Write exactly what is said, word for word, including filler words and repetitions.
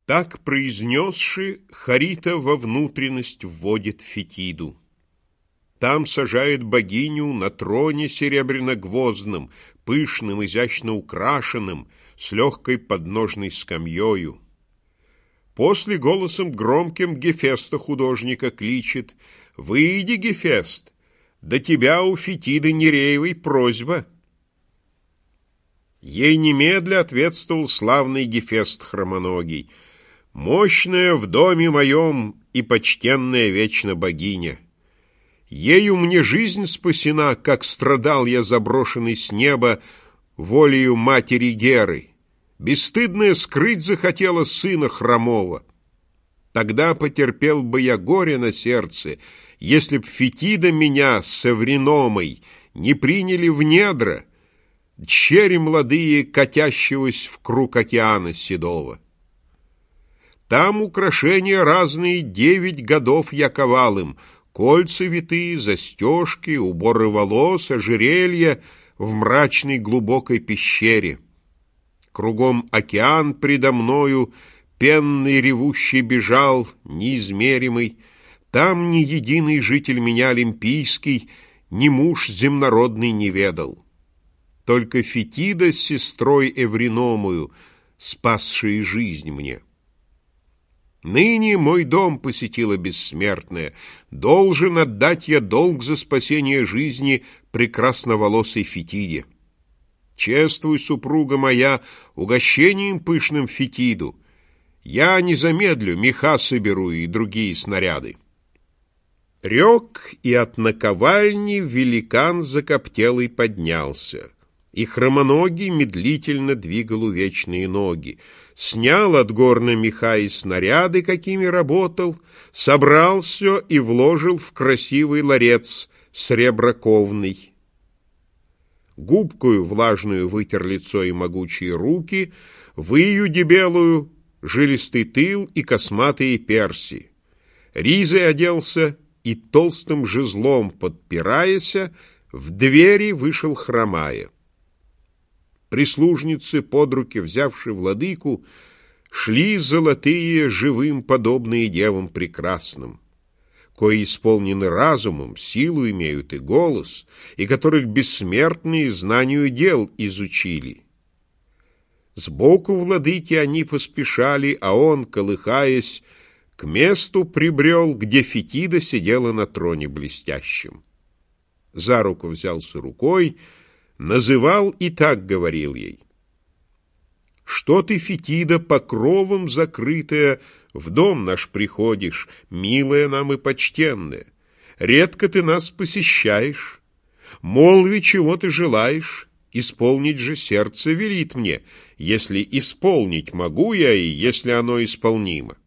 Так произнесши, Харита во внутренность вводит Фетиду. Там сажает богиню на троне серебряно-гвоздном, пышным, изящно украшенным, с легкой подножной скамьёю. После голосом громким Гефеста художника кличет: «Выйди, Гефест, до тебя у Фетиды Нереевой просьба». Ей немедля ответствовал славный Гефест хромоногий: «Мощная в доме моем и почтенная вечно богиня! Ею мне жизнь спасена, как страдал я заброшенный с неба волею матери Геры. Бесстыдная скрыть захотела сына хромого. Тогда потерпел бы я горе на сердце, если б Фетида меня с Эвриномой не приняли в недра, дщери младые, катящегося в круг океана седого. Там украшения разные девять годов я ковал им, кольца витые, застежки, уборы волос, ожерелья в мрачной глубокой пещере. Кругом океан предо мною, пенный ревущий бежал, неизмеримый. Там ни единый житель меня олимпийский, ни муж земнородный не ведал. Только Фетида с сестрой Эвриномою, спасшие жизнь мне. Ныне мой дом посетила бессмертная, должен отдать я долг за спасение жизни прекрасноволосой Фетиде. Чествуй, супруга моя, угощением пышным Фетиду. Я не замедлю, меха соберу и другие снаряды». Рек, и от наковальни великан закоптелый поднялся, и хромоногий медлительно двигал увечные ноги, снял от горна меха и снаряды, какими работал, собрал все и вложил в красивый ларец среброковный. Губкою влажную вытер лицо и могучие руки, выю дебелую, жилистый тыл и косматые перси. Ризой оделся и толстым жезлом подпираяся, в двери вышел хромая. Прислужницы, под руки взявши владыку, шли золотые, живым подобные девам прекрасным, кои исполнены разумом, силу имеют и голос, и которых бессмертные знанию дел изучили. Сбоку владыки они поспешали, а он, колыхаясь, к месту прибрел, где Фетида сидела на троне блестящем. За руку взялся рукой, называл и так говорил ей: «Что ты, Фетида, покровом закрытая, в дом наш приходишь, милая нам и почтенная? Редко ты нас посещаешь. Молви, чего ты желаешь, исполнить же сердце велит мне, если исполнить могу я и если оно исполнимо».